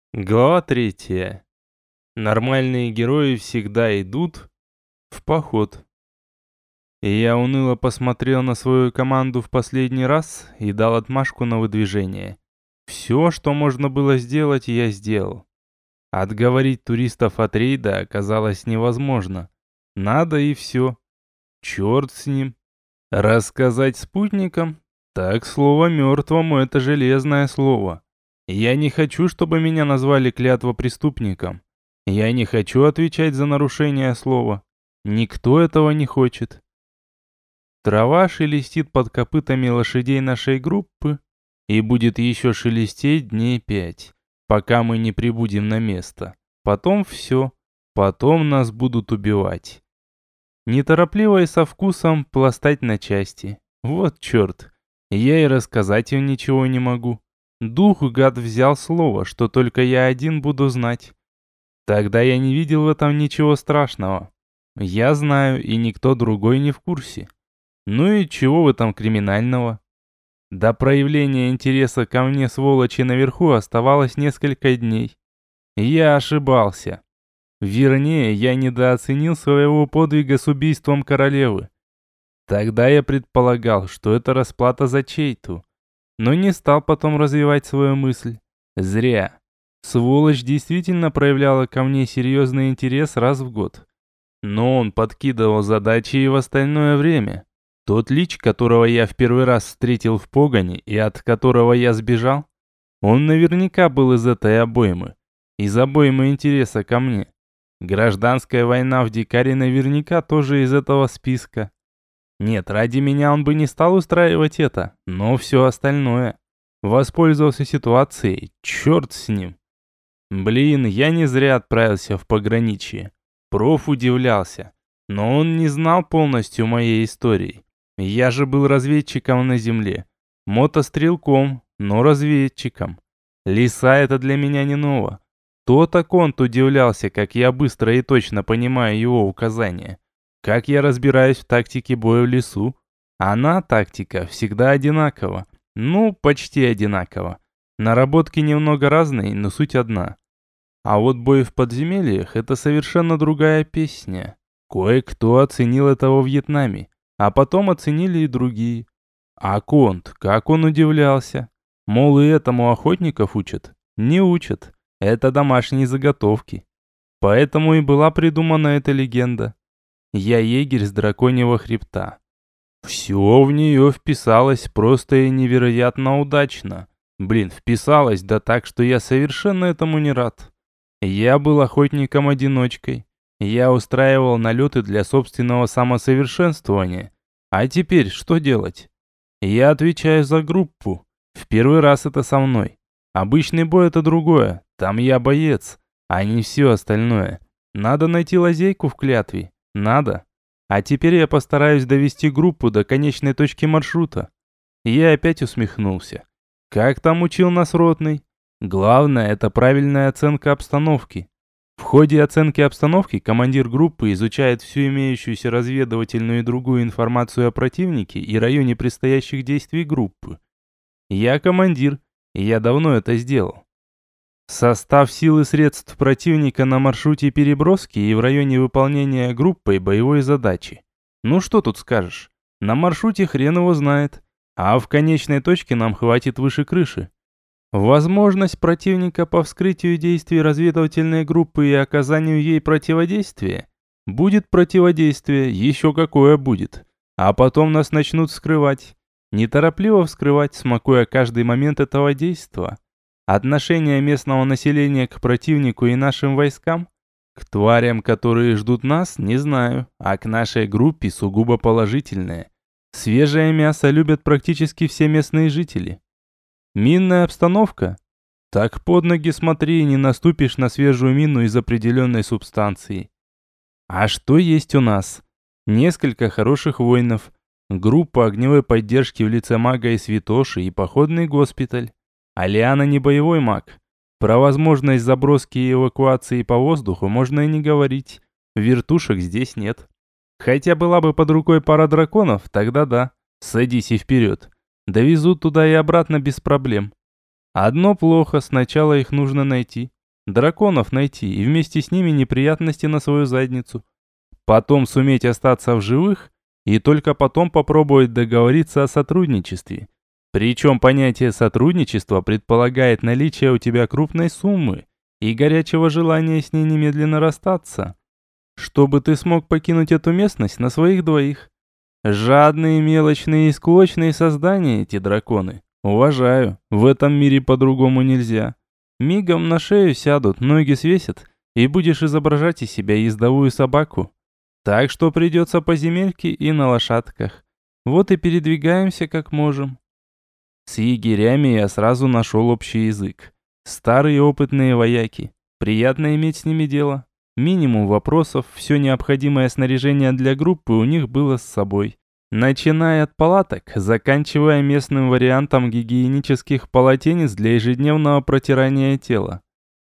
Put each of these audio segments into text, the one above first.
Глава 3. Нормальные герои всегда идут в поход. И я уныло посмотрел на свою команду в последний раз и дал отмашку на выдвижение. Все, что можно было сделать, я сделал. Отговорить туристов от рейда оказалось невозможно. Надо и все. Черт с ним. Рассказать спутникам? Так слово мертвому — это железное слово. Я не хочу, чтобы меня назвали клятвопреступником. Я не хочу отвечать за нарушение слова. Никто этого не хочет. Трава шелестит под копытами лошадей нашей группы и будет еще шелестеть дней 5, пока мы не прибудем на место. Потом все. Потом нас будут убивать. Неторопливо и со вкусом пластать на части. Вот черт. Я и рассказать им ничего не могу. Дух, гад, взял слово, что только я один буду знать. Тогда я не видел в этом ничего страшного. Я знаю, и никто другой не в курсе. Ну и чего в этом криминального? До проявления интереса ко мне сволочи наверху оставалось несколько дней. Я ошибался. Вернее, я недооценил своего подвига с убийством королевы. Тогда я предполагал, что это расплата за чейту, но не стал потом развивать свою мысль. Зря. Сволочь действительно проявляла ко мне серьезный интерес раз в год. Но он подкидывал задачи и в остальное время. Тот лич, которого я в первый раз встретил в погоне и от которого я сбежал, он наверняка был из этой обоймы. Из обоймы интереса ко мне. Гражданская война в Дикаре наверняка тоже из этого списка. Нет, ради меня он бы не стал устраивать это, но все остальное. Воспользовался ситуацией, черт с ним. Блин, я не зря отправился в пограничье. Проф удивлялся, но он не знал полностью моей истории. Я же был разведчиком на земле. Мотострелком, но разведчиком. Леса — это для меня не ново. То-то Конт удивлялся, как я быстро и точно понимаю его указания. Как я разбираюсь в тактике боя в лесу. Она, тактика, всегда одинакова. Ну, почти одинакова. Наработки немного разные, но суть одна. А вот бой в подземельях — это совершенно другая песня. Кое-кто оценил это во Вьетнаме, а потом оценили и другие. А Конт, как он удивлялся. Мол, и этому охотников учат? Не учат. Это домашние заготовки. Поэтому и была придумана эта легенда. Я егерь с драконьего хребта. Все в нее вписалось просто и невероятно удачно. Блин, вписалось, да так, что я совершенно этому не рад. Я был охотником-одиночкой. Я устраивал налеты для собственного самосовершенствования. А теперь что делать? Я отвечаю за группу. В первый раз это со мной. Обычный бой — это другое. Там я боец, а не все остальное. Надо найти лазейку в клятве. Надо. А теперь я постараюсь довести группу до конечной точки маршрута. Я опять усмехнулся. Как там учил нас ротный? Главное — это правильная оценка обстановки. В ходе оценки обстановки командир группы изучает всю имеющуюся разведывательную и другую информацию о противнике и районе предстоящих действий группы. Я командир, и я давно это сделал. Состав сил и средств противника на маршруте переброски и в районе выполнения группой боевой задачи. Ну что тут скажешь? На маршруте хрен его знает, а в конечной точке нам хватит выше крыши. Возможность противника по вскрытию действий разведывательной группы и оказанию ей противодействия. Будет противодействие, еще какое будет. А потом нас начнут вскрывать. Неторопливо вскрывать, смакуя каждый момент этого действа. Отношение местного населения к противнику и нашим войскам? К тварям, которые ждут нас, не знаю, а к нашей группе сугубо положительное. Свежее мясо любят практически все местные жители. Минная обстановка? Так под ноги смотри, не наступишь на свежую мину из определенной субстанции. А что есть у нас? Несколько хороших воинов, группа огневой поддержки в лице мага и святоши и походный госпиталь. Алиана не боевой маг. Про возможность заброски и эвакуации по воздуху можно и не говорить. Вертушек здесь нет. Хотя была бы под рукой пара драконов, тогда да. Садись и вперед. Довезут туда и обратно без проблем. Одно плохо, сначала их нужно найти. драконов найти и вместе с ними неприятности на свою задницу. Потом суметь остаться в живых и только потом попробовать договориться о сотрудничестве. Причем понятие сотрудничества предполагает наличие у тебя крупной суммы и горячего желания с ней немедленно расстаться, чтобы ты смог покинуть эту местность на своих двоих. Жадные, мелочные и склочные создания эти драконы. Уважаю, в этом мире по-другому нельзя. Мигом на шею сядут, ноги свесят, и будешь изображать из себя ездовую собаку. Так что придется по земельке и на лошадках. Вот и передвигаемся как можем. С егерями я сразу нашел общий язык. Старые опытные вояки. Приятно иметь с ними дело. Минимум вопросов, все необходимое снаряжение для группы у них было с собой. Начиная от палаток, заканчивая местным вариантом гигиенических полотенец для ежедневного протирания тела.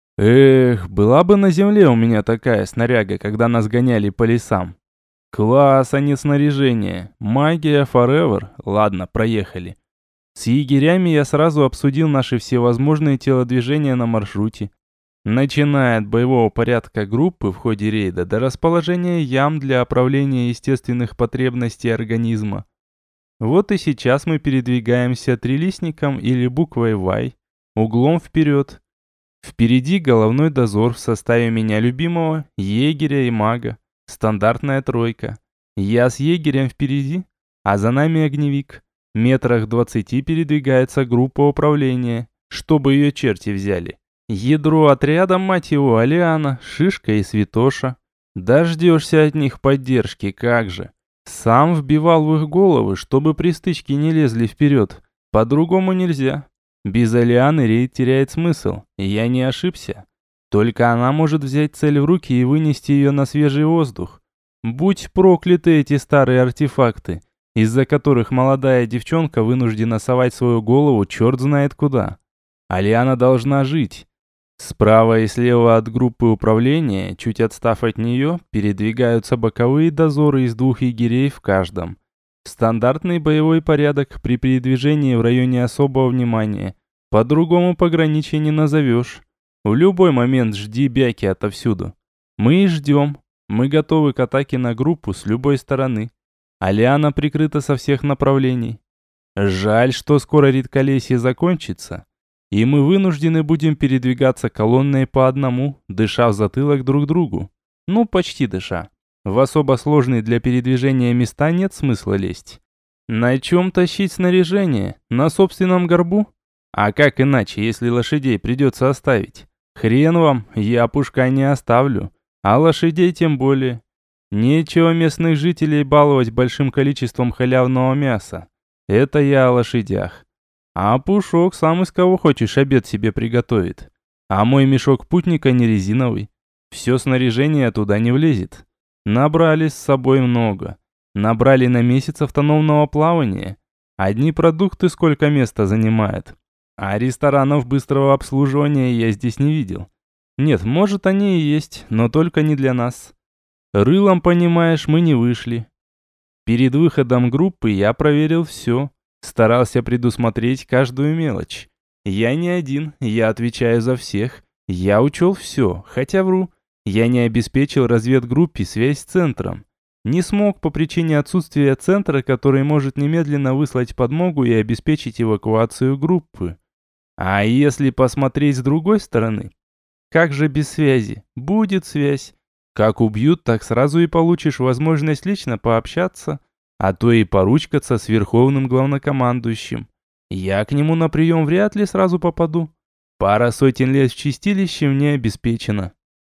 Эх, была бы на земле у меня такая снаряга, когда нас гоняли по лесам. Класс, а не снаряжение. Магия forever. Ладно, проехали. С егерями я сразу обсудил наши всевозможные телодвижения на маршруте. Начиная от боевого порядка группы в ходе рейда до расположения ям для оправления естественных потребностей организма. Вот и сейчас мы передвигаемся трилистником или буквой Y, углом вперед. Впереди головной дозор в составе меня любимого, егеря и мага. Стандартная тройка. Я с егерем впереди, а за нами огневик. Метрах 20 передвигается группа управления, чтобы ее черти взяли. Ядро отряда, мать его, Алиана, Шишка и Святоша. Дождешься от них поддержки, как же. Сам вбивал в их головы, чтобы при стычке не лезли вперед. По-другому нельзя. Без Алианы рейд теряет смысл, и я не ошибся. Только она может взять цель в руки и вынести ее на свежий воздух. Будь прокляты эти старые артефакты, из-за которых молодая девчонка вынуждена совать свою голову черт знает куда. Алиана должна жить. Справа и слева от группы управления, чуть отстав от нее, передвигаются боковые дозоры из 2 егерей в каждом. Стандартный боевой порядок при передвижении в районе особого внимания. По-другому пограничья не назовешь. В любой момент жди бяки отовсюду. Мы и ждем. Мы готовы к атаке на группу с любой стороны. Алиана прикрыта со всех направлений. Жаль, что скоро редколесье закончится, и мы вынуждены будем передвигаться колонной по одному, дыша в затылок друг другу. Ну, почти дыша. В особо сложные для передвижения места нет смысла лезть. На чем тащить снаряжение? На собственном горбу? А как иначе, если лошадей придется оставить? Хрен вам, я пушка не оставлю, а лошадей тем более. Нечего местных жителей баловать большим количеством халявного мяса. Это я о лошадях. А Пушок сам из кого хочешь обед себе приготовит. А мой мешок путника не резиновый. Все снаряжение туда не влезет. Набрали с собой много. Набрали на месяц автономного плавания. Одни продукты сколько места занимают. А ресторанов быстрого обслуживания я здесь не видел. Нет, может они и есть, но только не для нас. Рылом, понимаешь, мы не вышли. Перед выходом группы я проверил все. Старался предусмотреть каждую мелочь. Я не один, я отвечаю за всех. Я учел все, хотя вру. Я не обеспечил разведгруппе связь с центром. Не смог по причине отсутствия центра, который может немедленно выслать подмогу и обеспечить эвакуацию группы. А если посмотреть с другой стороны? Как же без связи? Будет связь. Как убьют, так сразу и получишь возможность лично пообщаться, а то и поручкаться с верховным главнокомандующим. Я к нему на прием вряд ли сразу попаду. Пара сотен лет в чистилище мне обеспечена.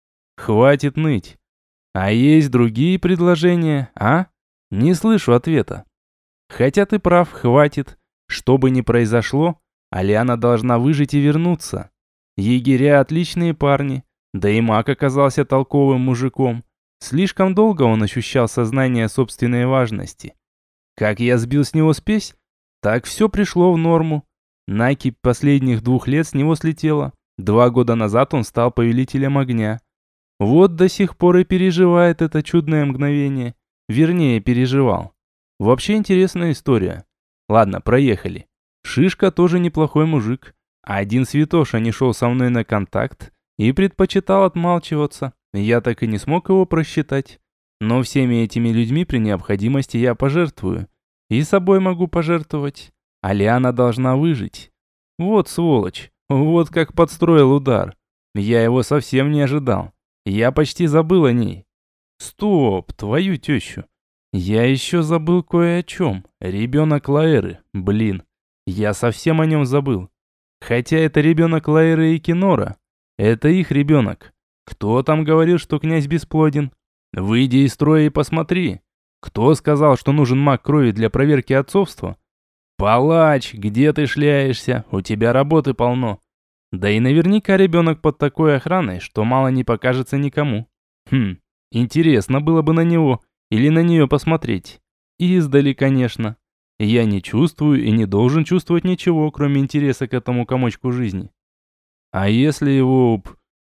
Хватит ныть. А есть другие предложения, а? Не слышу ответа. Хотя ты прав, хватит. Что бы ни произошло, Алиана должна выжить и вернуться. Егеря отличные парни, да и маг оказался толковым мужиком. Слишком долго он ощущал сознание собственной важности. Как я сбил с него спесь, так все пришло в норму. Накипь последних 2 лет с него слетела. 2 года назад он стал повелителем огня. Вот до сих пор и переживает это чудное мгновение. Вернее, переживал. Вообще интересная история. Ладно, проехали. Шишка тоже неплохой мужик. Один Святоша не шел со мной на контакт, и предпочитал отмалчиваться. Я так и не смог его просчитать. Но всеми этими людьми при необходимости я пожертвую. И собой могу пожертвовать. А Лиана должна выжить. Вот сволочь. Вот как подстроил удар. Я его совсем не ожидал. Я почти забыл о ней. Стоп, твою тещу. Я еще забыл кое о чем. Ребенок Лаэры. Блин. Я совсем о нем забыл. Хотя это ребенок Лаэры и Кинора. Это их ребенок. Кто там говорил, что князь бесплоден? Выйди из строя и посмотри. Кто сказал, что нужен маг крови для проверки отцовства? Палач, где ты шляешься? У тебя работы полно. Да и наверняка ребенок под такой охраной, что мало не покажется никому. Интересно было бы на него или на нее посмотреть. Издали, конечно. Я не чувствую и не должен чувствовать ничего, кроме интереса к этому комочку жизни. А если его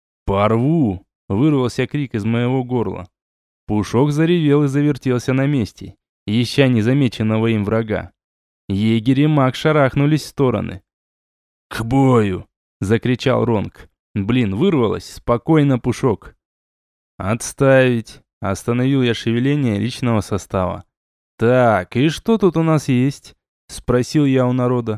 порву? Вырвался крик из моего горла. Пушок заревел и завертелся на месте, ища незамеченного им врага. Егерь и маг шарахнулись в стороны. «К бою!» – закричал Ронг. Блин, вырвалось, спокойно, Пушок. «Отставить!» – остановил я шевеление личного состава. «Так, и что тут у нас есть?» – спросил я у народа.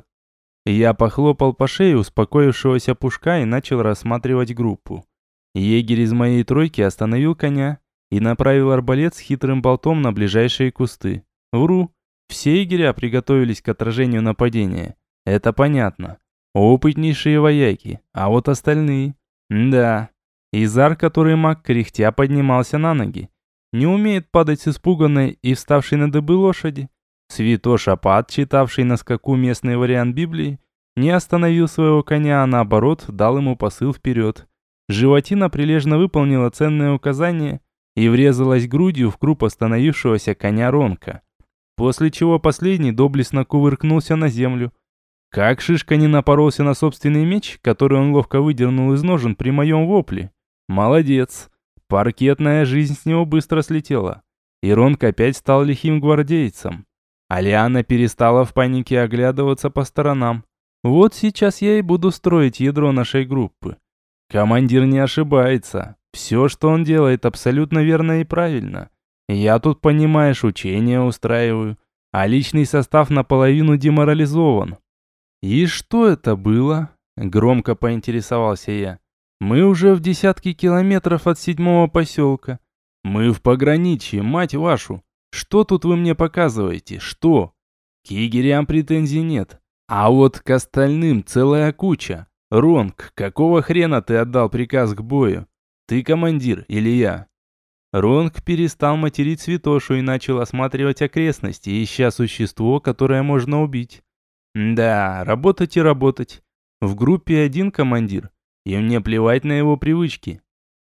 Я похлопал по шее успокоившегося Пушка и начал рассматривать группу. Егерь из моей тройки остановил коня и направил арбалет с хитрым болтом на ближайшие кусты. Вру. Все егеря приготовились к отражению нападения. Это понятно. Опытнейшие вояки. А вот остальные... Да. Изар, который маг, кряхтя поднимался на ноги. Не умеет падать с испуганной и вставшей на дыбы лошади. Святош Апат, читавший на скаку местный вариант Библии, не остановил своего коня, а наоборот, дал ему посыл вперед. Животина прилежно выполнила ценное указание и врезалась грудью в круп остановившегося коня Ронка. После чего последний доблестно кувыркнулся на землю. Как Шишка не напоролся на собственный меч, который он ловко выдернул из ножен при моем вопле. Молодец. Паркетная жизнь с него быстро слетела. И Ронк опять стал лихим гвардейцем. Алиана перестала в панике оглядываться по сторонам. Вот сейчас я и буду строить ядро нашей группы. Командир не ошибается. Все, что он делает, абсолютно верно и правильно. Я тут, понимаешь, учения устраиваю, а личный состав наполовину деморализован. И что это было? Громко поинтересовался я. Мы уже в десятки километров от 7-го поселка. Мы в пограничье, мать вашу. Что тут вы мне показываете? Что? К егерям претензий нет. А вот к остальным целая куча. Ронг, какого хрена ты отдал приказ к бою? Ты командир или я? Ронг перестал материть Святошу и начал осматривать окрестности, ища существо, которое можно убить. Да, работать и работать. В группе один командир, и мне плевать на его привычки.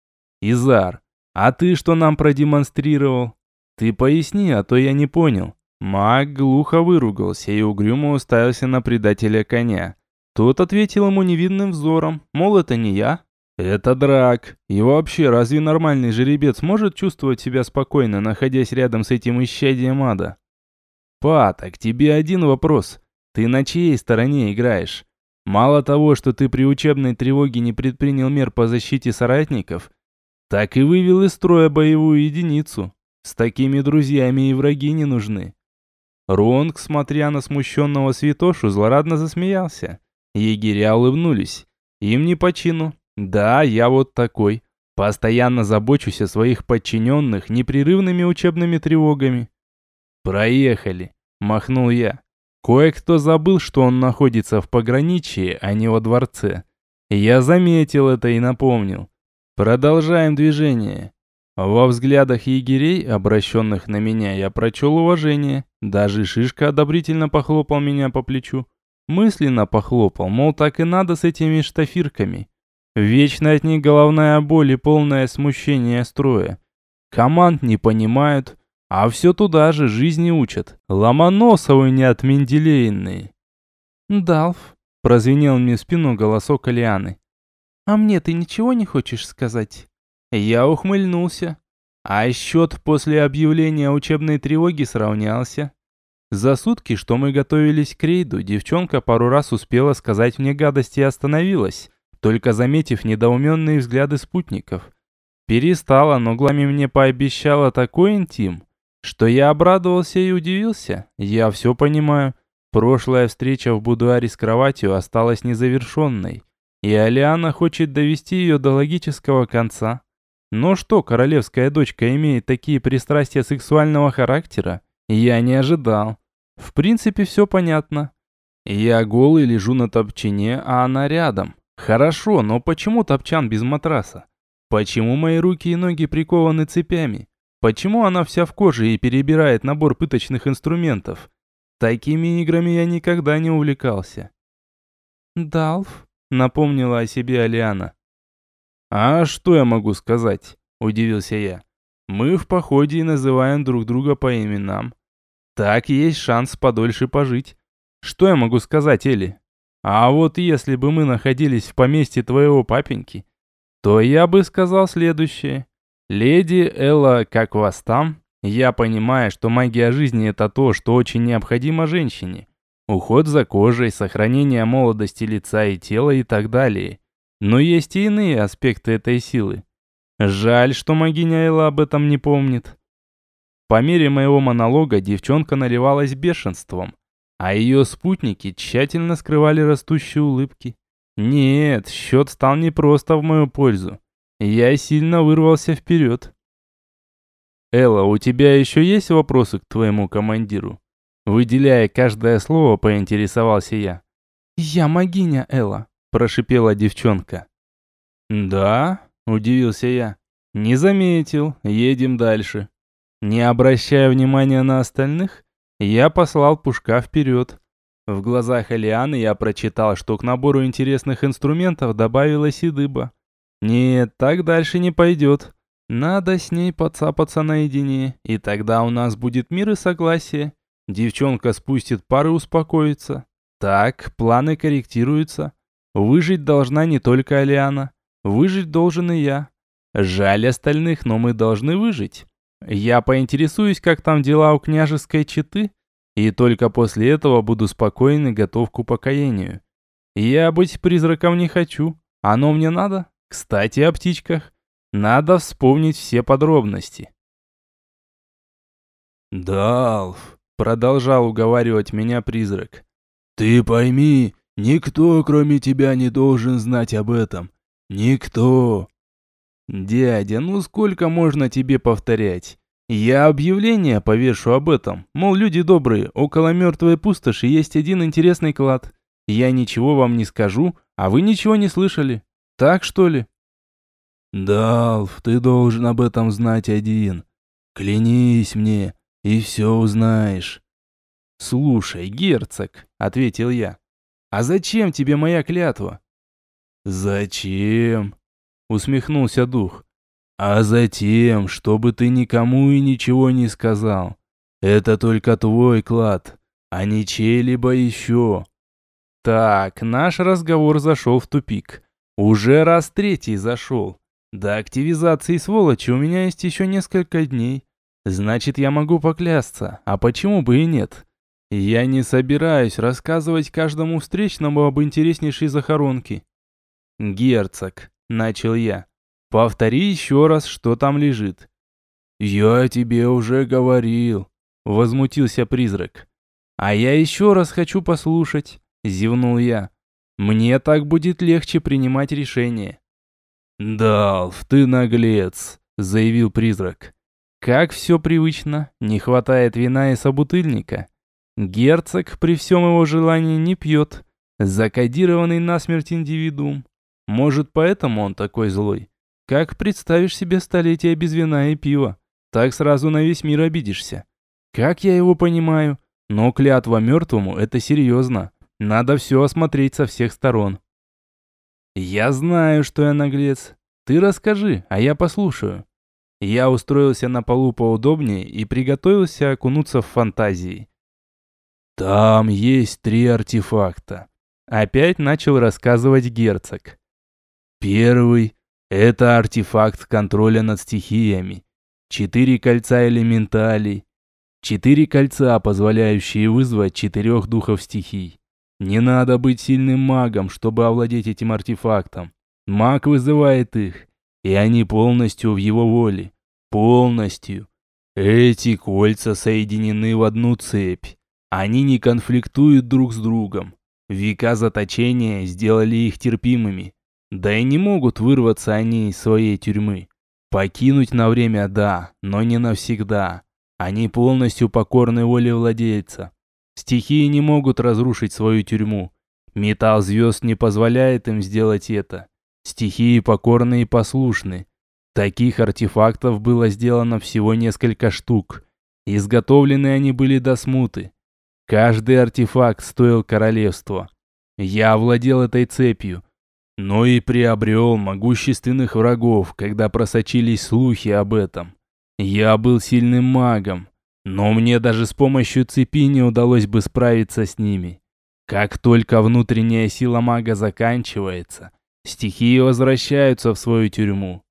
Изар, а ты что нам продемонстрировал? Ты поясни, а то я не понял. Маг глухо выругался и угрюмо уставился на предателя коня. Тот ответил ему невинным взором, мол, это не я. Это Драк. И вообще, разве нормальный жеребец может чувствовать себя спокойно, находясь рядом с этим исчадием ада? Па, так тебе один вопрос. Ты на чьей стороне играешь? Мало того, что ты при учебной тревоге не предпринял мер по защите соратников, так и вывел из строя боевую единицу. С такими друзьями и враги не нужны. Ронг, смотря на смущенного Святошу, злорадно засмеялся. Егеря улыбнулись. Им не по чину. Да, я вот такой. Постоянно забочусь о своих подчиненных непрерывными учебными тревогами. Проехали, махнул я. Кое-кто забыл, что он находится в пограничье, а не во дворце. Я заметил это и напомнил. Продолжаем движение. Во взглядах егерей, обращенных на меня, я прочел уважение. Даже Шишка одобрительно похлопал меня по плечу. Мысленно похлопал, мол, так и надо с этими штафирками. Вечно от них головная боль и полное смущение строя. Команд не понимают, а все туда же жизни учат. Ломоносовы не от Менделеевны. «Далф», — прозвенел мне в спину голосок Алианы. «А мне ты ничего не хочешь сказать?» Я ухмыльнулся. А счет после объявления учебной тревоги сравнялся. За сутки, что мы готовились к рейду, девчонка пару раз успела сказать мне гадости и остановилась, только заметив недоуменные взгляды спутников. Перестала, но глазами мне пообещала такой интим, что я обрадовался и удивился. Я все понимаю. Прошлая встреча в будуаре с кроватью осталась незавершенной, и Алиана хочет довести ее до логического конца. Но что королевская дочка имеет такие пристрастия сексуального характера, я не ожидал. В принципе, все понятно. Я голый лежу на топчине, а она рядом. Хорошо, но почему топчан без матраса? Почему мои руки и ноги прикованы цепями? Почему она вся в коже и перебирает набор пыточных инструментов? Такими играми я никогда не увлекался. «Далф», — напомнила о себе Алиана. «А что я могу сказать?» – удивился я. «Мы в походе и называем друг друга по именам. Так есть шанс подольше пожить. Что я могу сказать, Элли? А вот если бы мы находились в поместье твоего папеньки, то я бы сказал следующее. Леди Элла, как вас там? Я понимаю, что магия жизни – это то, что очень необходимо женщине. Уход за кожей, сохранение молодости лица и тела и так далее. Но есть и иные аспекты этой силы. Жаль, что магиня Элла об этом не помнит». По мере моего монолога девчонка наливалась бешенством, а ее спутники тщательно скрывали растущие улыбки. Нет, счет стал не просто в мою пользу. Я сильно вырвался вперед. «Элла, у тебя еще есть вопросы к твоему командиру?» Выделяя каждое слово, поинтересовался я. «Я магиня, Элла», – прошипела девчонка. «Да?» – удивился я. «Не заметил. Едем дальше». Не обращая внимания на остальных, я послал Пушка вперед. В глазах Алианы я прочитал, что к набору интересных инструментов добавилась и дыба. Нет, так дальше не пойдет. Надо с ней подцапаться наедине, и тогда у нас будет мир и согласие. Девчонка спустит пар и успокоится. Так, планы корректируются. Выжить должна не только Алиана. Выжить должен и я. Жаль остальных, но мы должны выжить. Я поинтересуюсь, как там дела у княжеской четы, и только после этого буду спокоен и готов к упокоению. Я быть призраком не хочу. Оно мне надо? Кстати, о птичках. Надо вспомнить все подробности. «Далф», — продолжал уговаривать меня призрак. «ты пойми, никто, кроме тебя, не должен знать об этом. Никто». «Дядя, ну сколько можно тебе повторять? Я объявление повешу об этом. Мол, люди добрые, около мертвой пустоши есть один интересный клад. Я ничего вам не скажу, а вы ничего не слышали. Так что ли?» «Далф, ты должен об этом знать один. Клянись мне, и все узнаешь». «Слушай, герцог», — ответил я, — «а зачем тебе моя клятва?» «Зачем?» — усмехнулся дух. «А затем, чтобы ты никому и ничего не сказал. Это только твой клад, а не чей-либо еще». Так, наш разговор зашел в тупик. Уже раз третий зашел. До активизации сволочи у меня есть еще несколько дней. Значит, я могу поклясться, а почему бы и нет? Я не собираюсь рассказывать каждому встречному об интереснейшей захоронке. «Герцог», — начал я, — «повтори еще раз, что там лежит». «Я тебе уже говорил», — возмутился призрак. «А я еще раз хочу послушать», — зевнул я. «Мне так будет легче принимать решение». «Далф, ты наглец», — заявил призрак. Как все привычно, не хватает вина и собутыльника. Герцог при всем его желании не пьет. Закодированный насмерть индивидуум. Может, поэтому он такой злой? Как представишь себе столетие без вина и пива, так сразу на весь мир обидишься. Как я его понимаю, но клятва мертвому – это серьезно. Надо все осмотреть со всех сторон. Я знаю, что я наглец. Ты расскажи, а я послушаю. Я устроился на полу поудобнее и приготовился окунуться в фантазии. «Там есть 3 артефакта», — опять начал рассказывать герцог. «Первый – это артефакт контроля над стихиями. 4 кольца элементалей. 4 кольца, позволяющие вызвать 4 духов стихий. Не надо быть сильным магом, чтобы овладеть этим артефактом. Маг вызывает их, и они полностью в его воле. Полностью. Эти кольца соединены в одну цепь. Они не конфликтуют друг с другом. Века заточения сделали их терпимыми. Да и не могут вырваться они из своей тюрьмы. Покинуть на время да, но не навсегда. Они полностью покорны воле владельца. Стихии не могут разрушить свою тюрьму. Металл звезд не позволяет им сделать это. Стихии покорны и послушны. Таких артефактов было сделано всего несколько штук. Изготовлены они были до смуты. Каждый артефакт стоил королевства. Я овладел этой цепью, но и приобрел могущественных врагов, когда просочились слухи об этом. Я был сильным магом, но мне даже с помощью цепи не удалось бы справиться с ними. Как только внутренняя сила мага заканчивается, стихии возвращаются в свою тюрьму.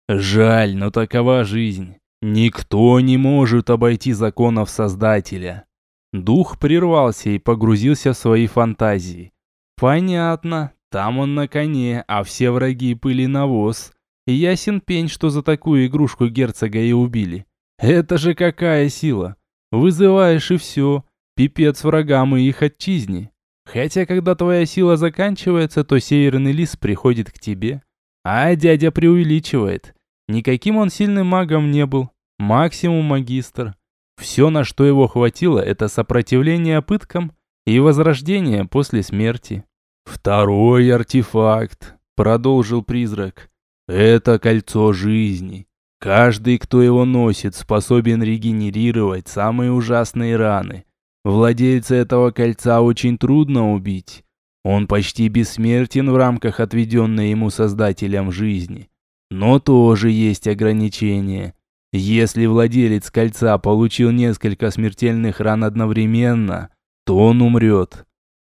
Жаль, но такова жизнь. Никто не может обойти законов Создателя. Дух прервался и погрузился в свои фантазии. Понятно, там он на коне, а все враги пыли навоз. Ясен пень, что за такую игрушку герцога и убили. Это же какая сила! Вызываешь и все. Пипец врагам и их отчизне. Хотя, когда твоя сила заканчивается, то северный лис приходит к тебе. А дядя преувеличивает. Никаким он сильным магом не был. Максимум магистр. Все, на что его хватило, это сопротивление пыткам и возрождение после смерти. «Второй артефакт», — продолжил призрак. «Это кольцо жизни. Каждый, кто его носит, способен регенерировать самые ужасные раны. Владельца этого кольца очень трудно убить. Он почти бессмертен в рамках отведенной ему Создателем жизни. Но тоже есть ограничения. Если владелец кольца получил несколько смертельных ран одновременно, то он умрет».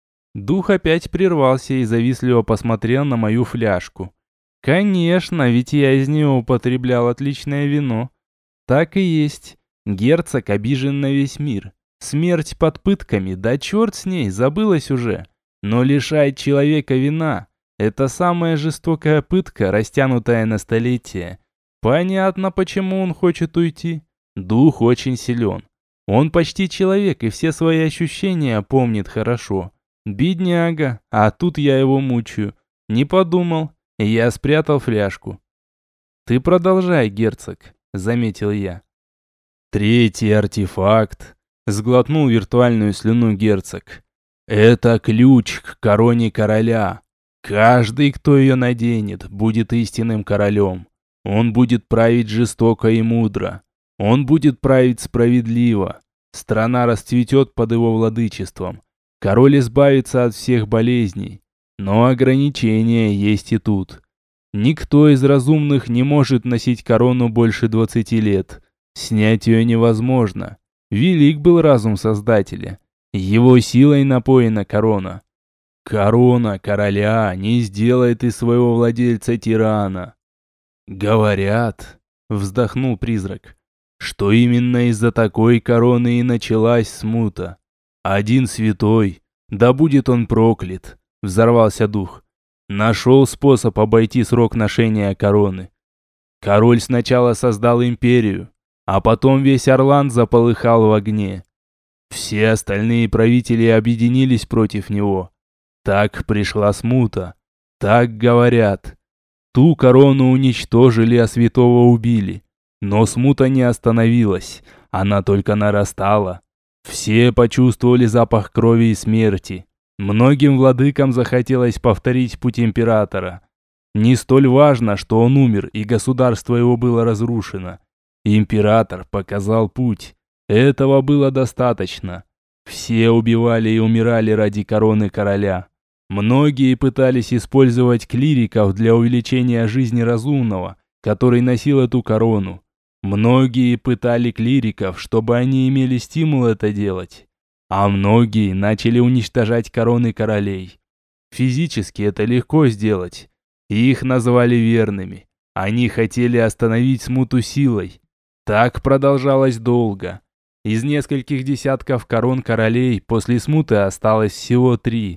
Дух опять прервался и завистливо посмотрел на мою фляжку. «Конечно, ведь я из нее употреблял отличное вино». «Так и есть. Герцог обижен на весь мир. Смерть под пытками, да черт с ней, забылась уже. Но лишать человека вина – это самая жестокая пытка, растянутая на столетия. Понятно, почему он хочет уйти. Дух очень силен. Он почти человек и все свои ощущения помнит хорошо. Бедняга, а тут я его мучаю. Не подумал, я спрятал фляжку». «Ты продолжай, герцог», — заметил я. «Третий артефакт», — сглотнул виртуальную слюну герцог. «Это ключ к короне короля. Каждый, кто ее наденет, будет истинным королем. Он будет править жестоко и мудро. Он будет править справедливо. Страна расцветет под его владычеством. Король избавится от всех болезней. Но ограничения есть и тут. Никто из разумных не может носить корону больше 20 лет. Снять ее невозможно. Велик был разум Создателя. Его силой напоена корона. Корона короля не сделает из своего владельца тирана. «Говорят», — вздохнул призрак, — «что именно из-за такой короны и началась смута. Один святой, да будет он проклят», — взорвался дух, — нашел способ обойти срок ношения короны. Король сначала создал империю, а потом весь Орланд заполыхал в огне. Все остальные правители объединились против него. Так пришла смута. Так говорят. Ту корону уничтожили, а святого убили. Но смута не остановилась. Она только нарастала. Все почувствовали запах крови и смерти. Многим владыкам захотелось повторить путь императора. Не столь важно, что он умер и государство его было разрушено. Император показал путь. Этого было достаточно. Все убивали и умирали ради короны короля. Многие пытались использовать клириков для увеличения жизни разумного, который носил эту корону. Многие пытали клириков, чтобы они имели стимул это делать. А многие начали уничтожать короны королей. Физически это легко сделать. Их назвали верными. Они хотели остановить смуту силой. Так продолжалось долго. Из нескольких десятков корон королей после смуты осталось всего 3.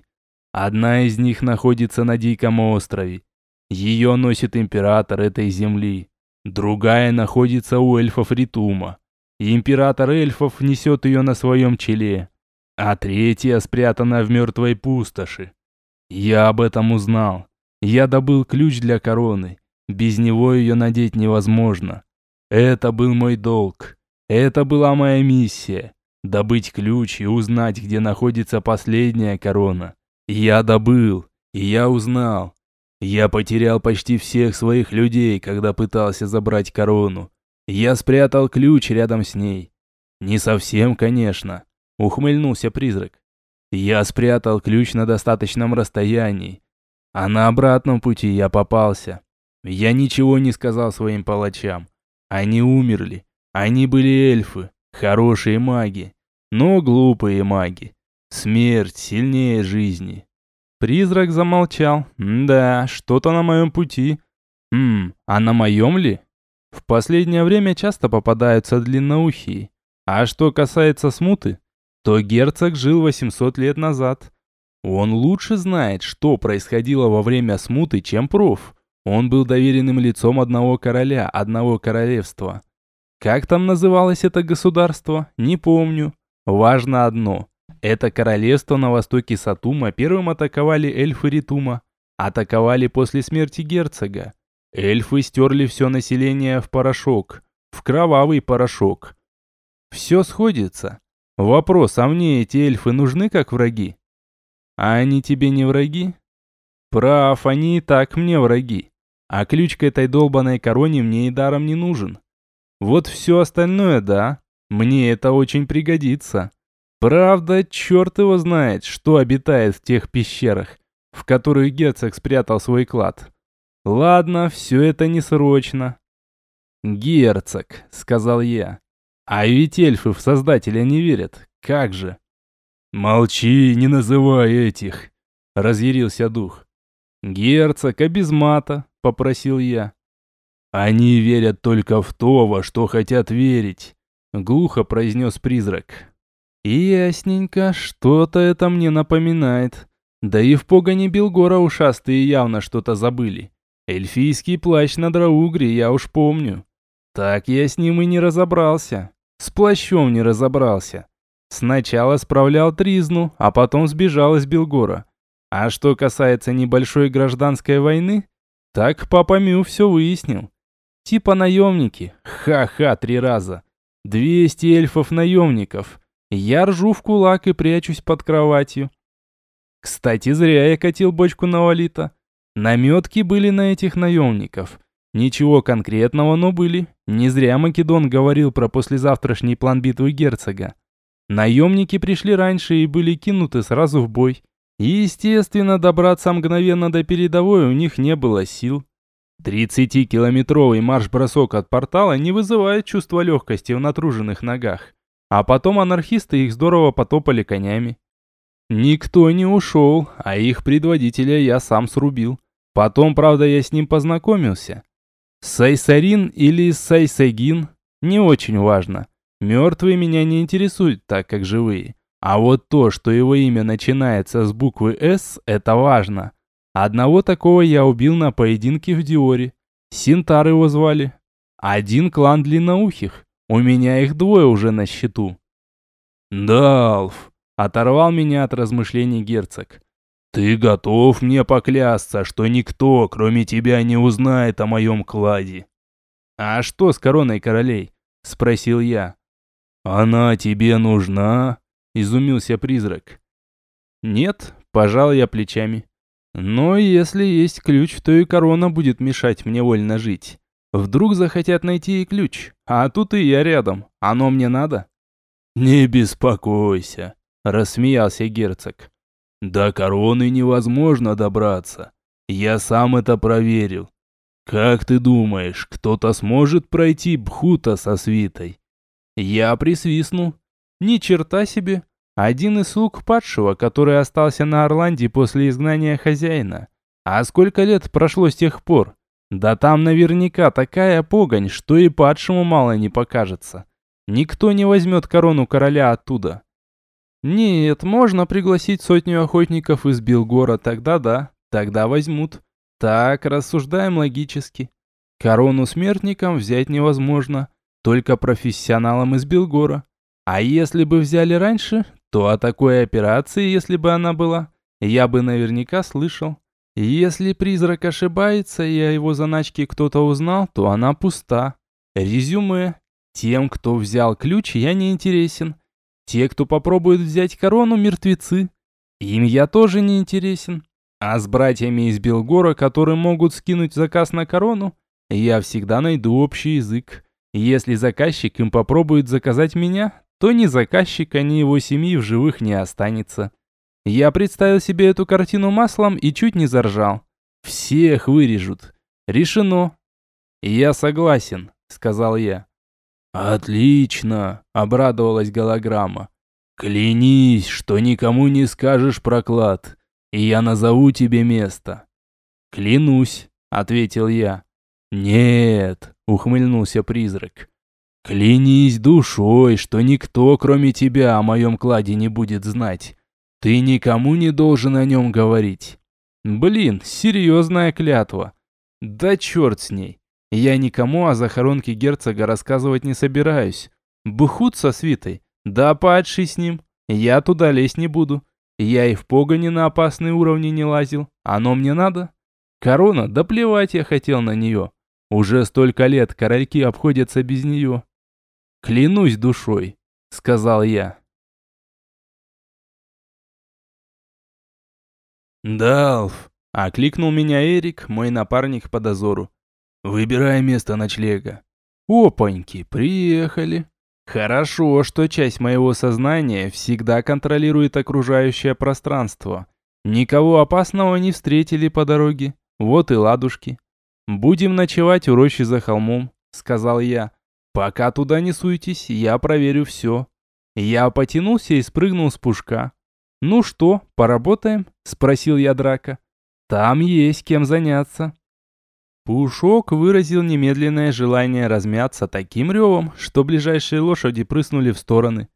Одна из них находится на Диком острове. Ее носит император этой земли. Другая находится у эльфов Ритума. И император эльфов несет ее на своем челе. А третья спрятана в мертвой пустоши. Я об этом узнал. Я добыл ключ для короны. Без него ее надеть невозможно. Это был мой долг. Это была моя миссия. Добыть ключ и узнать, где находится последняя корона. Я добыл, и я узнал. Я потерял почти всех своих людей, когда пытался забрать корону. Я спрятал ключ рядом с ней. Не совсем, конечно, ухмыльнулся призрак. Я спрятал ключ на достаточном расстоянии. А на обратном пути я попался. Я ничего не сказал своим палачам. Они умерли. Они были эльфы, хорошие маги, но глупые маги. Смерть сильнее жизни. Призрак замолчал. Да, что-то на моем пути. А на моем ли? В последнее время часто попадаются длинноухие. А что касается смуты, то герцог жил 800 лет назад. Он лучше знает, что происходило во время смуты, чем проф. Он был доверенным лицом одного короля, одного королевства. Как там называлось это государство? Не помню. Важно одно. Это королевство на востоке Сатума первым атаковали эльфы Ритума. Атаковали после смерти герцога. Эльфы стерли все население в порошок. В кровавый порошок. Все сходится. Вопрос, а мне эти эльфы нужны как враги? А они тебе не враги? Прав, они и так мне враги. А ключ к этой долбаной короне мне и даром не нужен. Вот все остальное, да, мне это очень пригодится. Правда, черт его знает, что обитает в тех пещерах, в которых герцог спрятал свой клад. Ладно, все это не срочно. «Герцог», — сказал я. «А ведь эльфы в Создателя не верят. Как же?» «Молчи, не называй этих», — разъярился дух. «Герцог, а без мата», — попросил я. «Они верят только в то, во что хотят верить», — глухо произнес призрак. «Ясненько, что-то это мне напоминает. Да и в погоне Белгора ушастые явно что-то забыли. Эльфийский плащ на Драугре, я уж помню. Так я с ним и не разобрался. С плащом не разобрался. Сначала справлял тризну, а потом сбежал из Белгора. А что касается небольшой гражданской войны, так папа Мю все выяснил. Типа наемники. Ха-ха, 3 раза. 200 эльфов-наемников. Я ржу в кулак и прячусь под кроватью. Кстати, зря я катил бочку навалита. Наметки были на этих наемников. Ничего конкретного, но были. Не зря Македон говорил про послезавтрашний план битвы герцога. Наемники пришли раньше и были кинуты сразу в бой. Естественно, добраться мгновенно до передовой у них не было сил. 30-километровый марш-бросок от портала не вызывает чувства легкости в натруженных ногах. А потом анархисты их здорово потопали конями. Никто не ушел, а их предводителя я сам срубил. Потом, правда, я с ним познакомился. Сайсарин или Сайсагин, не очень важно. Мертвые меня не интересуют так, как живые. А вот то, что его имя начинается с буквы «С», это важно. Одного такого я убил на поединке в Диоре. Синтар его звали. Один клан длинноухих. У меня их 2 уже на счету. «Далф!» — оторвал меня от размышлений герцог. «Ты готов мне поклясться, что никто, кроме тебя, не узнает о моем кладе?» «А что с короной королей?» — спросил я. «Она тебе нужна?» — изумился призрак. «Нет», — пожал я плечами. «Но если есть ключ, то и корона будет мешать мне вольно жить. Вдруг захотят найти и ключ, а тут и я рядом. Оно мне надо?» «Не беспокойся», — рассмеялся герцог. «До короны невозможно добраться. Я сам это проверил. Как ты думаешь, кто-то сможет пройти Бхута со свитой?» Я присвистнул. Ни черта себе. Один из слуг падшего, который остался на Орланде после изгнания хозяина. А сколько лет прошло с тех пор? Да там наверняка такая погонь, что и падшему мало не покажется. Никто не возьмет корону короля оттуда. Нет, можно пригласить сотню охотников из Белгора, тогда да, тогда возьмут. Так, рассуждаем логически. Корону смертникам взять невозможно, только профессионалам из Белгора. А если бы взяли раньше, то о такой операции, если бы она была, я бы наверняка слышал. Если призрак ошибается и о его заначке кто-то узнал, то она пуста. Резюме. Тем, кто взял ключ, я не интересен. Те, кто попробует взять корону, мертвецы. Им я тоже не интересен. А с братьями из Белгора, которые могут скинуть заказ на корону, я всегда найду общий язык. Если заказчик им попробует заказать меня, то ни заказчика, ни его семьи в живых не останется. Я представил себе эту картину маслом и чуть не заржал. Всех вырежут. Решено. Я согласен, сказал я. «Отлично!» – обрадовалась голограмма. «Клянись, что никому не скажешь про клад, и я назову тебе место». «Клянусь», – ответил я. «Нет», – ухмыльнулся призрак. «Клянись душой, что никто, кроме тебя, о моем кладе не будет знать. Ты никому не должен о нем говорить». «Блин, серьезная клятва. Да черт с ней. Я никому о захоронке герцога рассказывать не собираюсь. Бухут со свитой. Да падший с ним. Я туда лезть не буду. Я и в погоне на опасные уровни не лазил. Оно мне надо? Корона, да плевать я хотел на нее. Уже столько лет корольки обходятся без нее. Клянусь душой, сказал я. «Далф!» — окликнул меня Эрик, мой напарник по дозору. «Выбирай место ночлега». Опаньки, приехали. Хорошо, что часть моего сознания всегда контролирует окружающее пространство. Никого опасного не встретили по дороге. Вот и ладушки. Будем ночевать у рощи за холмом, сказал я. Пока туда не суетесь, я проверю все. Я потянулся и спрыгнул с пушка. Ну что, поработаем? Спросил я Драка. Там есть кем заняться. Пушок выразил немедленное желание размяться таким ревом, что ближайшие лошади прыснули в стороны.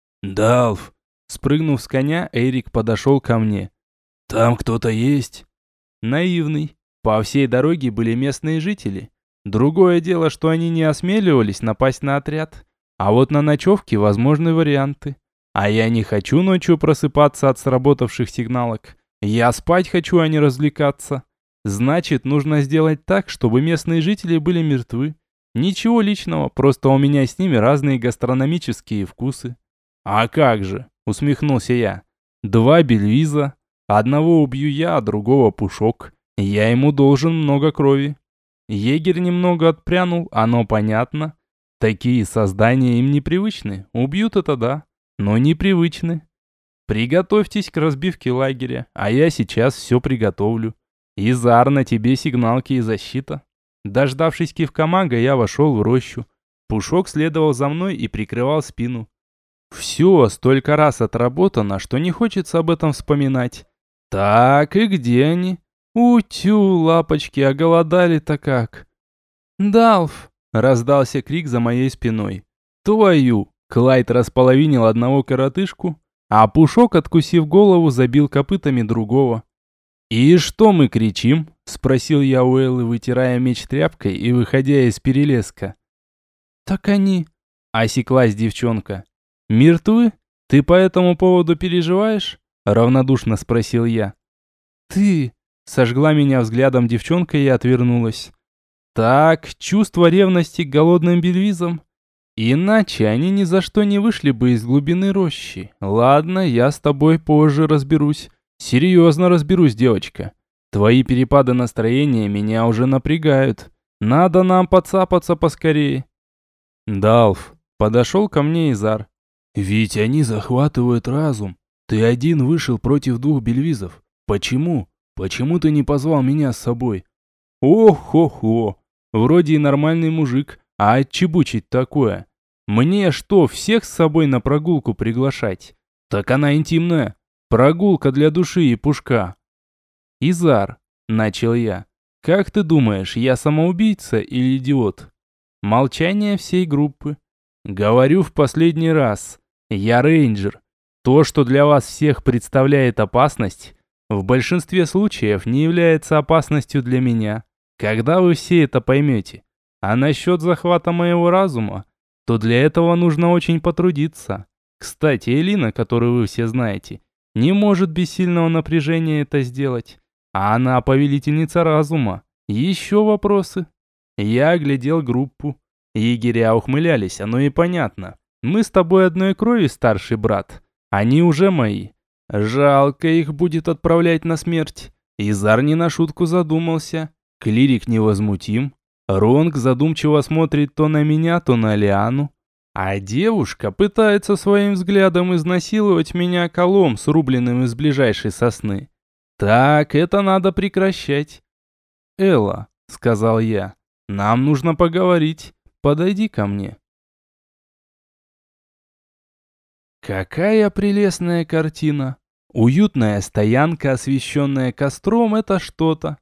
«Далф!» Спрыгнув с коня, Эрик подошел ко мне. «Там кто-то есть?» Наивный. По всей дороге были местные жители. Другое дело, что они не осмеливались напасть на отряд. А вот на ночевке возможны варианты. А я не хочу ночью просыпаться от сработавших сигналок. Я спать хочу, а не развлекаться. Значит, нужно сделать так, чтобы местные жители были мертвы. Ничего личного, просто у меня с ними разные гастрономические вкусы. А как же, усмехнулся я. 2 бельвиза. Одного убью я, а другого Пушок. Я ему должен много крови. Егерь немного отпрянул, оно понятно. Такие создания им непривычны. Убьют это да, но непривычны. Приготовьтесь к разбивке лагеря, а я сейчас все приготовлю. Изар, на тебе сигналки и защита. Дождавшись кивка мага, я вошел в рощу. Пушок следовал за мной и прикрывал спину. Все столько раз отработано, что не хочется об этом вспоминать. Так, и где они? Утю, лапочки, оголодали-то как? «Далф!» — раздался крик за моей спиной. «Твою!» — Клайд располовинил одного коротышку, а Пушок, откусив голову, забил копытами другого. «И что мы кричим?» — спросил я у Эллы, вытирая меч тряпкой и выходя из перелеска. «Так они...» — осеклась девчонка. «Мертвы? Ты по этому поводу переживаешь?» — равнодушно спросил я. «Ты...» — сожгла меня взглядом девчонка и отвернулась. «Так, чувство ревности к голодным бельвизам. Иначе они ни за что не вышли бы из глубины рощи. Ладно, я с тобой позже разберусь. Серьезно разберусь, девочка. Твои перепады настроения меня уже напрягают. Надо нам подцапаться поскорее». «Далф», — подошел ко мне Изар. «Ведь они захватывают разум. Ты один вышел против 2 бельвизов. Почему? Почему ты не позвал меня с собой?» «Ох-хо-хо. Вроде и нормальный мужик, а отчебучить такое. Мне что, всех с собой на прогулку приглашать? Так она интимная. Прогулка для души и Пушка». «Изар», — начал я, — «как ты думаешь, я самоубийца или идиот?» Молчание всей группы. «Говорю в последний раз. Я рейнджер. То, что для вас всех представляет опасность, в большинстве случаев не является опасностью для меня. Когда вы все это поймете? А насчет захвата моего разума, то для этого нужно очень потрудиться. Кстати, Элина, которую вы все знаете, не может без сильного напряжения это сделать. А она повелительница разума. Еще вопросы? Я оглядел группу. Егеря ухмылялись, оно и понятно. Мы с тобой одной крови, старший брат. Они уже мои. Жалко их будет отправлять на смерть. Изар не на шутку задумался. Клирик невозмутим. Ронг задумчиво смотрит то на меня, то на Лиану. А девушка пытается своим взглядом изнасиловать меня колом, срубленным из ближайшей сосны. Так, это надо прекращать. «Элла», — сказал я, — «нам нужно поговорить. Подойди ко мне». Какая прелестная картина. Уютная стоянка, освещенная костром, это что-то.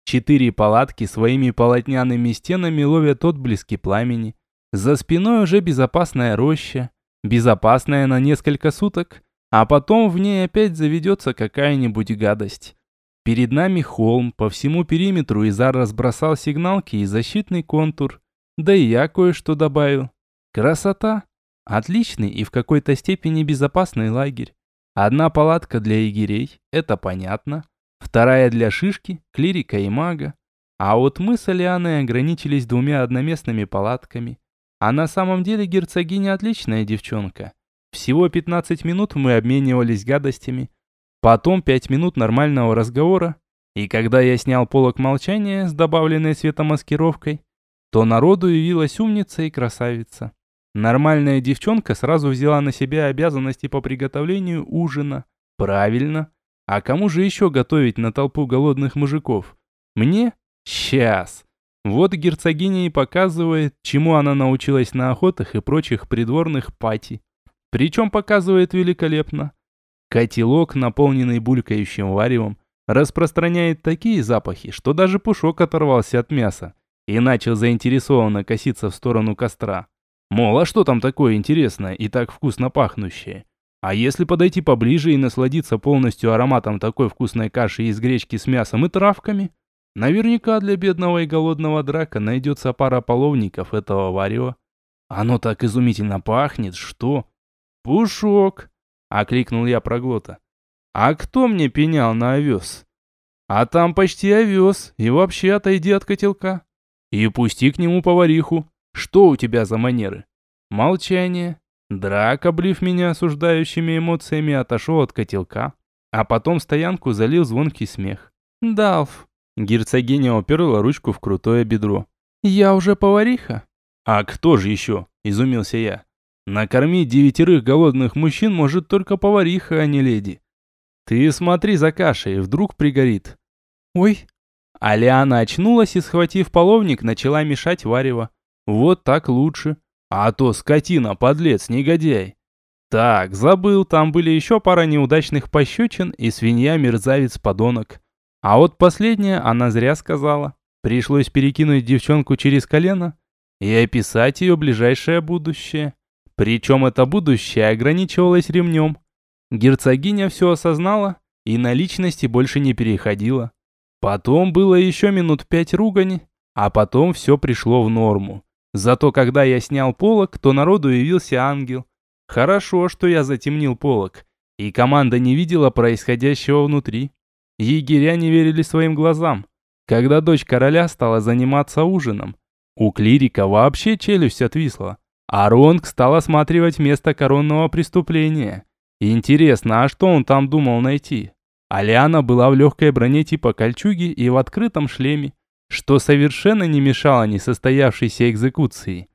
4 палатки своими полотняными стенами ловят отблески пламени. За спиной уже безопасная роща, безопасная на несколько суток, а потом в ней опять заведется какая-нибудь гадость. Перед нами холм, по всему периметру Изар разбросал сигналки и защитный контур. Да и я кое-что добавил. Красота! Отличный и в какой-то степени безопасный лагерь. Одна палатка для егерей, это понятно. Вторая для шишки, клирика и мага. А вот мы с Алианой ограничились 2 одноместными палатками. А на самом деле герцогиня отличная девчонка. Всего 15 минут мы обменивались гадостями. Потом 5 минут нормального разговора. И когда я снял полог молчания с добавленной светомаскировкой, то народу явилась умница и красавица. Нормальная девчонка сразу взяла на себя обязанности по приготовлению ужина. Правильно. А кому же еще готовить на толпу голодных мужиков? Мне? Сейчас. Вот герцогиня и показывает, чему она научилась на охотах и прочих придворных пати. Причем показывает великолепно. Котелок, наполненный булькающим варевом, распространяет такие запахи, что даже Пушок оторвался от мяса и начал заинтересованно коситься в сторону костра. Мол, а что там такое интересное и так вкусно пахнущее? А если подойти поближе и насладиться полностью ароматом такой вкусной каши из гречки с мясом и травками? Наверняка для бедного и голодного драка найдется пара половников этого варева. Оно так изумительно пахнет, что... «Пушок!» — окликнул я проглота. «А кто мне пенял на овес?» «А там почти овес, и вообще отойди от котелка. И пусти к нему повариху. Что у тебя за манеры?» Молчание. Драк, облив меня осуждающими эмоциями, отошел от котелка, а потом стоянку залил звонкий смех. «Далф!» Герцогиня уперла ручку в крутое бедро. «Я уже повариха?» «А кто же еще?» – изумился я. «Накормить 9 голодных мужчин может только повариха, а не леди. Ты смотри за кашей, вдруг пригорит». «Ой!» Алиана очнулась и, схватив половник, начала мешать варево. «Вот так лучше. А то скотина, подлец, негодяй». Так, забыл, там были еще пара неудачных пощечин и свинья-мерзавец-подонок. А вот последняя она зря сказала. Пришлось перекинуть девчонку через колено и описать ее ближайшее будущее. Причем это будущее ограничивалось ремнем. Герцогиня все осознала и на личности больше не переходила. Потом было еще минут 5 ругани, а потом все пришло в норму. Зато когда я снял полог, то народу явился ангел. Хорошо, что я затемнил полог, и команда не видела происходящего внутри. Егеря не верили своим глазам. Когда дочь короля стала заниматься ужином, у клирика вообще челюсть отвисла, а Ронг стал осматривать место коронного преступления. Интересно, а что он там думал найти? Алиана была в легкой броне типа кольчуги и в открытом шлеме, что совершенно не мешало несостоявшейся экзекуции.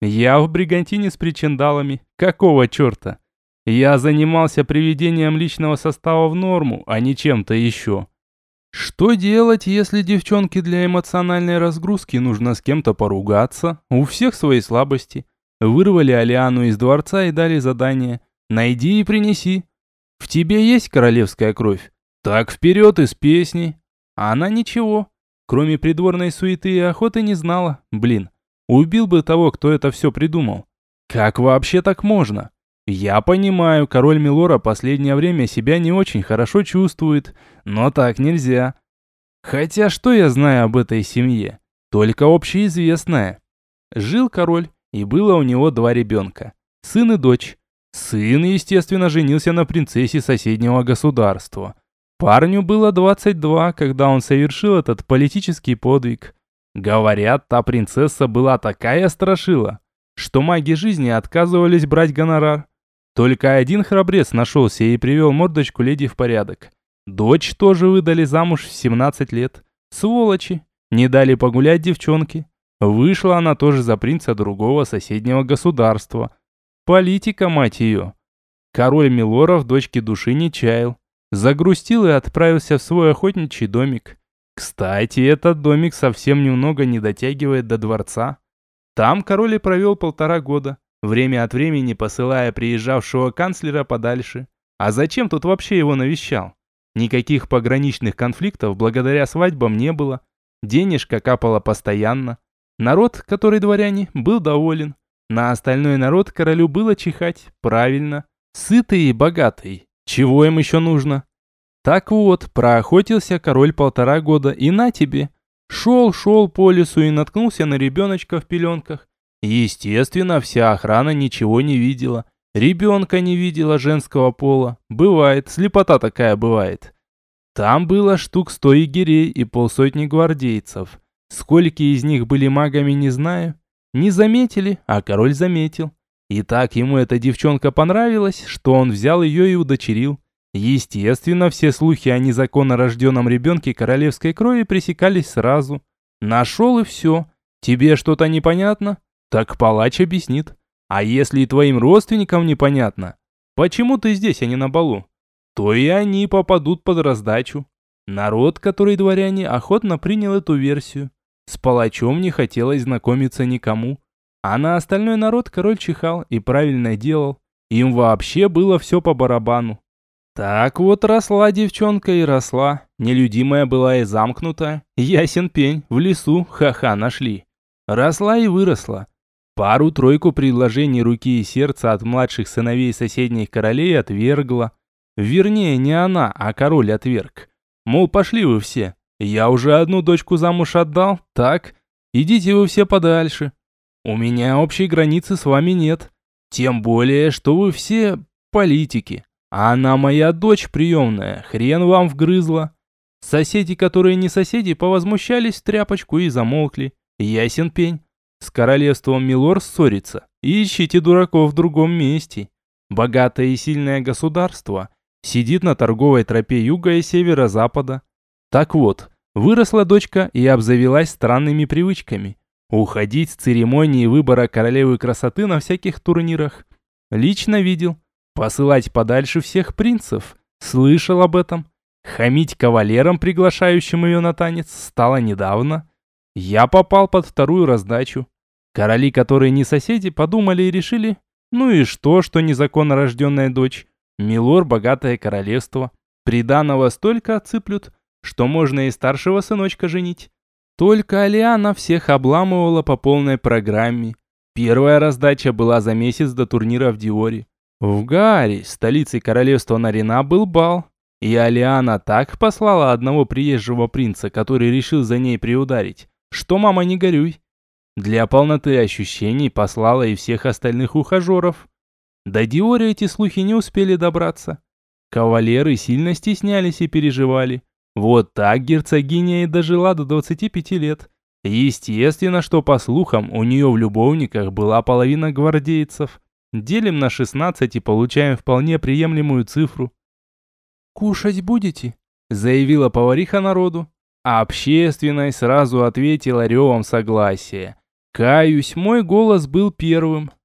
Я в бригантине с причиндалами. Какого черта? Я занимался приведением личного состава в норму, а не чем-то еще. Что делать, если девчонке для эмоциональной разгрузки нужно с кем-то поругаться? У всех свои слабости. Вырвали Алиану из дворца и дали задание: найди и принеси. В тебе есть королевская кровь? Так вперед из песни. А она ничего, кроме придворной суеты и охоты, не знала. Блин, убил бы того, кто это все придумал. Как вообще так можно? Я понимаю, король Милора последнее время себя не очень хорошо чувствует, но так нельзя. Хотя что я знаю об этой семье? Только общеизвестное. Жил король, и было у него 2 ребенка. Сын и дочь. Сын, естественно, женился на принцессе соседнего государства. Парню было 22, когда он совершил этот политический подвиг. Говорят, та принцесса была такая страшила, что маги жизни отказывались брать гонорар. Только один храбрец нашелся и привел мордочку леди в порядок. Дочь тоже выдали замуж в 17 лет. Сволочи, не дали погулять девчонке. Вышла она тоже за принца другого соседнего государства. Политика, мать ее. Король Милоров дочке души не чаял. Загрустил и отправился в свой охотничий домик. Кстати, этот домик совсем немного не дотягивает до дворца. Там король и провел 1,5 года, время от времени посылая приезжавшего канцлера подальше. А зачем тут вообще его навещал? Никаких пограничных конфликтов благодаря свадьбам не было. Денежка капала постоянно. Народ, который дворяне, был доволен. На остальной народ королю было чихать, правильно. Сытый и богатый. Чего им еще нужно? Так вот, проохотился король 1,5 года, и на тебе. Шел по лесу и наткнулся на ребеночка в пеленках. Естественно, вся охрана ничего не видела. Ребенка не видела женского пола. Бывает, слепота такая бывает. Там было штук 100 егерей и 150 гвардейцев. Сколько из них были магами, не знаю. Не заметили, а король заметил. И так ему эта девчонка понравилась, что он взял ее и удочерил. Естественно, все слухи о незаконно рожденном ребенке королевской крови пресекались сразу. Нашел и все. Тебе что-то непонятно? Так палач объяснит. А если и твоим родственникам непонятно, почему ты здесь, а не на балу, то и они попадут под раздачу. Народ, который дворяне, охотно принял эту версию. С палачом не хотелось знакомиться никому. А на остальной народ король чихал и правильно делал. Им вообще было все по барабану. Так вот росла девчонка и росла. Нелюдимая была и замкнутая. Ясен пень, в лесу, ха-ха, нашли. Росла и выросла. Пару-тройку предложений руки и сердца от младших сыновей соседних королей отвергла. Вернее, не она, а король отверг. Мол, пошли вы все. Я уже одну дочку замуж отдал, так? Идите вы все подальше. У меня общей границы с вами нет. Тем более, что вы все политики. А она моя дочь приемная, хрен вам вгрызла. Соседи, которые не соседи, повозмущались в тряпочку и замолкли. Ясен пень. С королевством Милор ссорится. Ищите дураков в другом месте. Богатое и сильное государство сидит на торговой тропе юга и северо-запада. Так вот, выросла дочка и обзавелась странными привычками. Уходить с церемонии выбора королевы красоты на всяких турнирах. Лично видел. Посылать подальше всех принцев. Слышал об этом. Хамить кавалерам, приглашающим ее на танец, стало недавно. Я попал под 2-ю раздачу. Короли, которые не соседи, подумали и решили, ну и что незаконно рожденная дочь. Милор богатое королевство. Приданого столько отсыплют, что можно и старшего сыночка женить. Только Алиана всех обламывала по полной программе. Первая раздача была за месяц до турнира в Диоре. В Гааре, столице королевства Нарина, был бал. И Алиана так послала одного приезжего принца, который решил за ней приударить, что мама не горюй. Для полноты ощущений послала и всех остальных ухажеров. До Диора эти слухи не успели добраться. Кавалеры сильно стеснялись и переживали. Вот так герцогиня и дожила до 25 лет. Естественно, что по слухам у нее в любовниках была половина гвардейцев. Делим на 16 и получаем вполне приемлемую цифру. «Кушать будете?» – заявила повариха народу. А общественность сразу ответила ревом согласия. Каюсь, мой голос был первым.